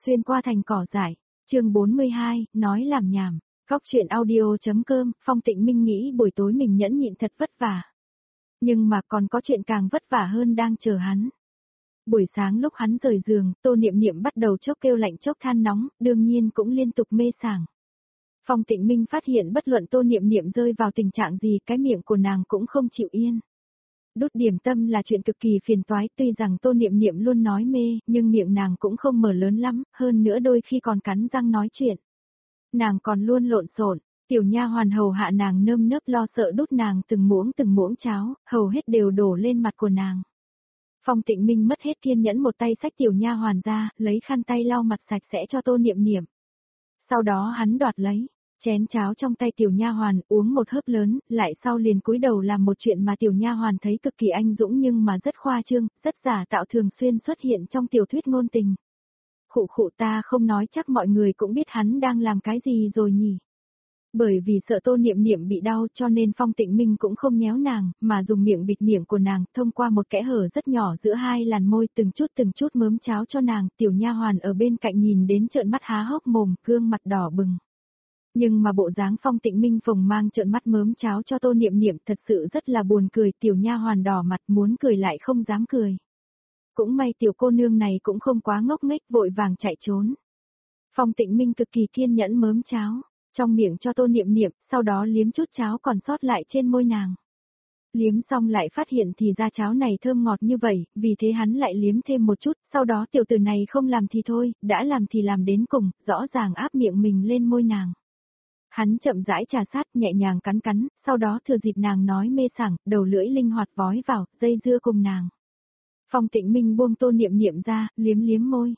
xuyên qua thành cỏ dại. Chương 42, nói làm nhảm. Góc truyện audio.com, Phong Tịnh Minh nghĩ buổi tối mình nhẫn nhịn thật vất vả. Nhưng mà còn có chuyện càng vất vả hơn đang chờ hắn. Buổi sáng lúc hắn rời giường, Tô Niệm Niệm bắt đầu chốc kêu lạnh chốc than nóng, đương nhiên cũng liên tục mê sảng. Phong Tịnh Minh phát hiện bất luận Tô Niệm Niệm rơi vào tình trạng gì, cái miệng của nàng cũng không chịu yên. Đút điểm tâm là chuyện cực kỳ phiền toái, tuy rằng Tô Niệm Niệm luôn nói mê, nhưng miệng nàng cũng không mở lớn lắm, hơn nữa đôi khi còn cắn răng nói chuyện. Nàng còn luôn lộn xộn, tiểu nha hoàn hầu hạ nàng nơm nớp lo sợ đút nàng từng muỗng cháo, hầu hết đều đổ lên mặt của nàng. Phong Tịnh Minh mất hết kiên nhẫn, một tay xách tiểu nha hoàn ra, lấy khăn tay lau mặt sạch sẽ cho Tô Niệm Niệm. Sau đó hắn đoạt lấy chén cháo trong tay tiểu nha hoàn, uống một hớp lớn, lại sau liền cúi đầu làm một chuyện mà tiểu nha hoàn thấy cực kỳ anh dũng nhưng mà rất khoa trương, rất giả tạo, thường xuyên xuất hiện trong tiểu thuyết ngôn tình. Khụ khụ, ta không nói chắc mọi người cũng biết hắn đang làm cái gì rồi nhỉ. Bởi vì sợ Tô Niệm Niệm bị đau cho nên Phong Tịnh Minh cũng không nhéo nàng, mà dùng miệng bịt miệng của nàng, thông qua một kẽ hở rất nhỏ giữa hai làn môi từng chút mớm cháo cho nàng. Tiểu nha hoàn ở bên cạnh nhìn đến trợn mắt há hốc mồm, gương mặt đỏ bừng. Nhưng mà bộ dáng Phong Tịnh Minh phồng mang trợn mắt mớm cháo cho Tô Niệm Niệm thật sự rất là buồn cười, tiểu nha hoàn đỏ mặt muốn cười lại không dám cười. Cũng may tiểu cô nương này cũng không quá ngốc nghếch, vội vàng chạy trốn. Phong Tịnh Minh cực kỳ kiên nhẫn mớm cháo trong miệng cho Tô Niệm Niệm, sau đó liếm chút cháo còn sót lại trên môi nàng. Liếm xong lại phát hiện thì ra cháo này thơm ngọt như vậy, vì thế hắn lại liếm thêm một chút, sau đó tiểu tử này không làm thì thôi, đã làm thì làm đến cùng, rõ ràng áp miệng mình lên môi nàng. Hắn chậm rãi trà sát, nhẹ nhàng cắn, sau đó thừa dịp nàng nói mê sảng, đầu lưỡi linh hoạt vói vào, dây dưa cùng nàng. Phong Tịnh Minh buông Tô Niệm Niệm ra, liếm môi.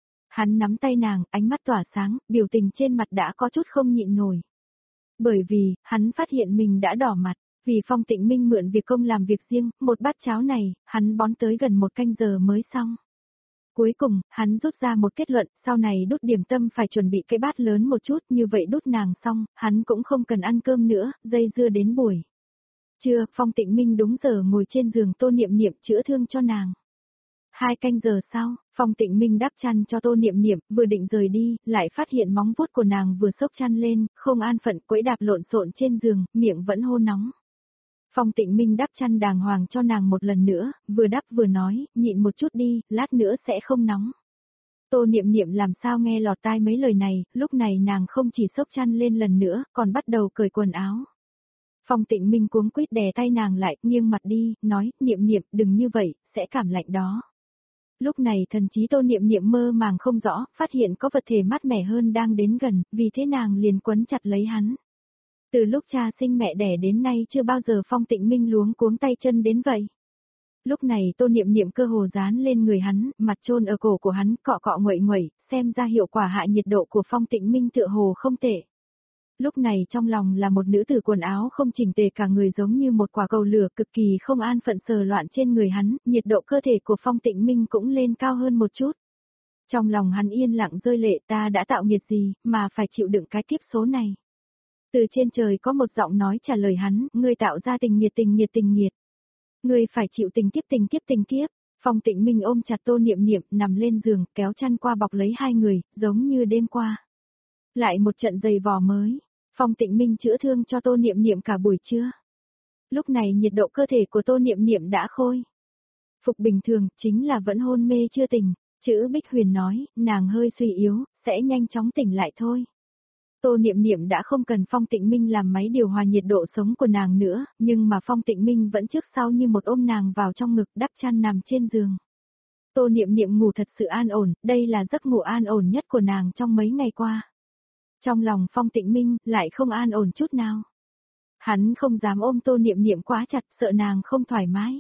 Hắn nắm tay nàng, ánh mắt tỏa sáng, biểu tình trên mặt đã có chút không nhịn nổi. Bởi vì, hắn phát hiện mình đã đỏ mặt, vì Phong Tịnh Minh mượn việc công làm việc riêng, một bát cháo này, hắn bón tới gần 1 canh giờ mới xong. Cuối cùng, hắn rút ra một kết luận, sau này đút điểm tâm phải chuẩn bị cái bát lớn một chút, như vậy đút nàng xong, hắn cũng không cần ăn cơm nữa, dây dưa đến buổi trưa. Phong Tịnh Minh đúng giờ ngồi trên giường Tô Niệm Niệm chữa thương cho nàng. 2 canh giờ sau, Phong Tịnh Minh đắp chăn cho Tô Niệm Niệm, vừa định rời đi, lại phát hiện móng vuốt của nàng vừa xốc chăn lên, không an phận quẫy đạp lộn xộn trên giường, miệng vẫn hôn nóng. Phong Tịnh Minh đắp chăn đàng hoàng cho nàng một lần nữa, vừa đắp vừa nói, nhịn một chút đi, lát nữa sẽ không nóng. Tô Niệm Niệm làm sao nghe lọt tai mấy lời này, lúc này nàng không chỉ xốc chăn lên lần nữa, còn bắt đầu cởi quần áo. Phong Tịnh Minh cuống quýt đè tay nàng lại, nghiêng mặt đi, nói, Niệm Niệm, đừng như vậy, sẽ cảm lạnh đó. Lúc này thần trí Tô Niệm Niệm mơ màng không rõ, phát hiện có vật thể mát mẻ hơn đang đến gần, vì thế nàng liền quấn chặt lấy hắn. Từ lúc cha sinh mẹ đẻ đến nay chưa bao giờ Phong Tịnh Minh luống cuống tay chân đến vậy. Lúc này Tô Niệm Niệm cơ hồ dán lên người hắn, mặt chôn ở cổ của hắn, cọ cọ nguậy, xem ra hiệu quả hạ nhiệt độ của Phong Tịnh Minh tựa hồ không tệ. Lúc này trong lòng là một nữ tử quần áo không chỉnh tề, cả người giống như một quả cầu lửa, cực kỳ không an phận sờ loạn trên người hắn, nhiệt độ cơ thể của Phong Tịnh Minh cũng lên cao hơn một chút. Trong lòng hắn yên lặng rơi lệ, ta đã tạo nghiệt gì, mà phải chịu đựng cái kiếp số này. Từ trên trời có một giọng nói trả lời hắn, ngươi tạo ra tình nghiệt. Ngươi phải chịu tình kiếp. Phong Tịnh Minh ôm chặt Tô Niệm Niệm, nằm lên giường, kéo chăn qua bọc lấy hai người, giống như đêm qua. Lại một trận giày vò mới. Phong Tịnh Minh chữa thương cho Tô Niệm Niệm cả buổi trưa. Lúc này nhiệt độ cơ thể của Tô Niệm Niệm đã khôi phục bình thường, chính là vẫn hôn mê chưa tỉnh. Chữ Bích Huyền nói, nàng hơi suy yếu, sẽ nhanh chóng tỉnh lại thôi. Tô Niệm Niệm đã không cần Phong Tịnh Minh làm máy điều hòa nhiệt độ sống của nàng nữa, nhưng mà Phong Tịnh Minh vẫn trước sau như một ôm nàng vào trong ngực, đắp chăn nằm trên giường. Tô Niệm Niệm ngủ thật sự an ổn, đây là giấc ngủ an ổn nhất của nàng trong mấy ngày qua. Trong lòng Phong Tịnh Minh lại không an ổn chút nào. Hắn không dám ôm Tô Niệm Niệm quá chặt, sợ nàng không thoải mái.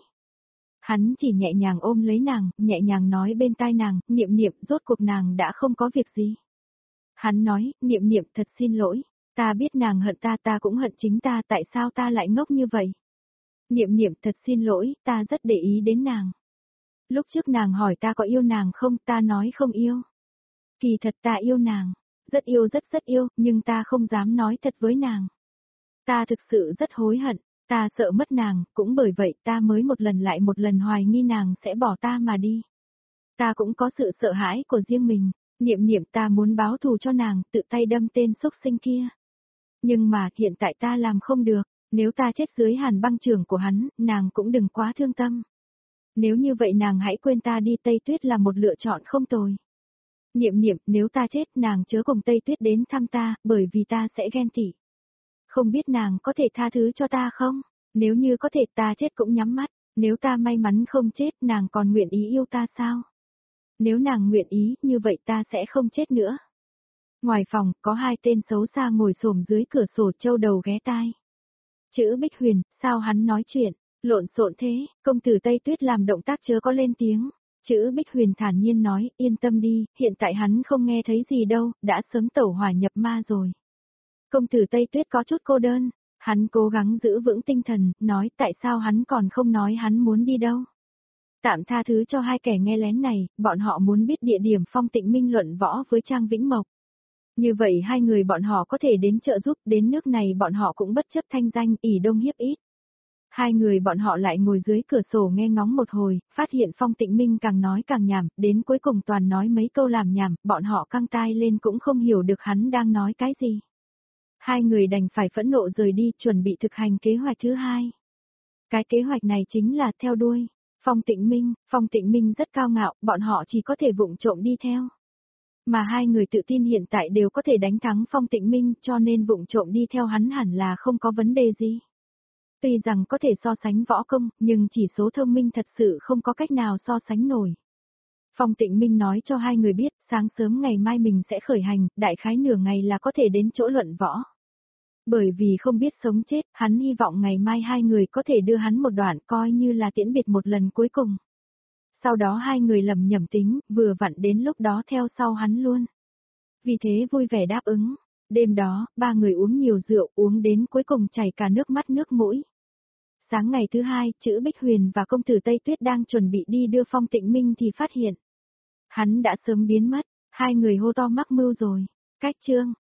Hắn chỉ nhẹ nhàng ôm lấy nàng, nhẹ nhàng nói bên tai nàng, Niệm Niệm, rốt cuộc nàng đã không có việc gì. Hắn nói, Niệm Niệm, thật xin lỗi, ta biết nàng hận ta, ta cũng hận chính ta, tại sao ta lại ngốc như vậy? Niệm Niệm, thật xin lỗi, ta rất để ý đến nàng. Lúc trước nàng hỏi ta có yêu nàng không, ta nói không yêu. Kỳ thật ta yêu nàng, rất yêu, nhưng ta không dám nói thật với nàng. Ta thực sự rất hối hận, ta sợ mất nàng, cũng bởi vậy ta mới một lần lại một lần hoài nghi nàng sẽ bỏ ta mà đi. Ta cũng có sự sợ hãi của riêng mình. Niệm niệm ta muốn báo thù cho nàng, tự tay đâm tên xúc sinh kia. Nhưng mà hiện tại ta làm không được, nếu ta chết dưới hàn băng trường của hắn, nàng cũng đừng quá thương tâm. Nếu như vậy nàng hãy quên ta đi, Tây Tuyết là một lựa chọn không tồi. Niệm niệm, nếu ta chết nàng chớ cùng Tây Tuyết đến thăm ta, bởi vì ta sẽ ghen tị. Không biết nàng có thể tha thứ cho ta không? Nếu như có thể ta chết cũng nhắm mắt, nếu ta may mắn không chết nàng còn nguyện ý yêu ta sao? Nếu nàng nguyện ý, như vậy ta sẽ không chết nữa. Ngoài phòng, có hai tên xấu xa ngồi xổm dưới cửa sổ châu đầu ghé tai. Chữ Bích Huyền, sao hắn nói chuyện, lộn xộn thế, công tử Tây Tuyết làm động tác chớ có lên tiếng. Chữ Bích Huyền thản nhiên nói, yên tâm đi, hiện tại hắn không nghe thấy gì đâu, đã sớm tẩu hỏa nhập ma rồi. Công tử Tây Tuyết có chút cô đơn, hắn cố gắng giữ vững tinh thần, nói tại sao hắn còn không nói hắn muốn đi đâu. Tạm tha thứ cho hai kẻ nghe lén này, bọn họ muốn biết địa điểm Phong Tịnh Minh luận võ với Trang Vĩnh Mộc. Như vậy hai người bọn họ có thể đến trợ giúp, đến nước này bọn họ cũng bất chấp thanh danh, ỷ đông hiếp ít. Hai người bọn họ lại ngồi dưới cửa sổ nghe ngóng một hồi, phát hiện Phong Tịnh Minh càng nói càng nhảm, đến cuối cùng toàn nói mấy câu làm nhảm, bọn họ căng tai lên cũng không hiểu được hắn đang nói cái gì. Hai người đành phải phẫn nộ rời đi, chuẩn bị thực hành kế hoạch thứ hai. Cái kế hoạch này chính là theo đuôi. Phong Tịnh Minh rất cao ngạo, bọn họ chỉ có thể vụng trộm đi theo. Mà hai người tự tin hiện tại đều có thể đánh thắng Phong Tịnh Minh, cho nên vụng trộm đi theo hắn hẳn là không có vấn đề gì. Tuy rằng có thể so sánh võ công, nhưng chỉ số thông minh thật sự không có cách nào so sánh nổi. Phong Tịnh Minh nói cho hai người biết, sáng sớm ngày mai mình sẽ khởi hành, đại khái nửa ngày là có thể đến chỗ luận võ. Bởi vì không biết sống chết, hắn hy vọng ngày mai hai người có thể đưa hắn một đoạn coi như là tiễn biệt một lần cuối cùng. Sau đó hai người lầm nhầm tính, vừa vặn đến lúc đó theo sau hắn luôn. Vì thế vui vẻ đáp ứng. Đêm đó, ba người uống nhiều rượu, uống đến cuối cùng chảy cả nước mắt nước mũi. Sáng ngày thứ hai, chữ Bích Huyền và công tử Tây Tuyết đang chuẩn bị đi đưa Phong Tịnh Minh thì phát hiện. Hắn đã sớm biến mất, hai người hô to mắc mưu rồi. Cách chương.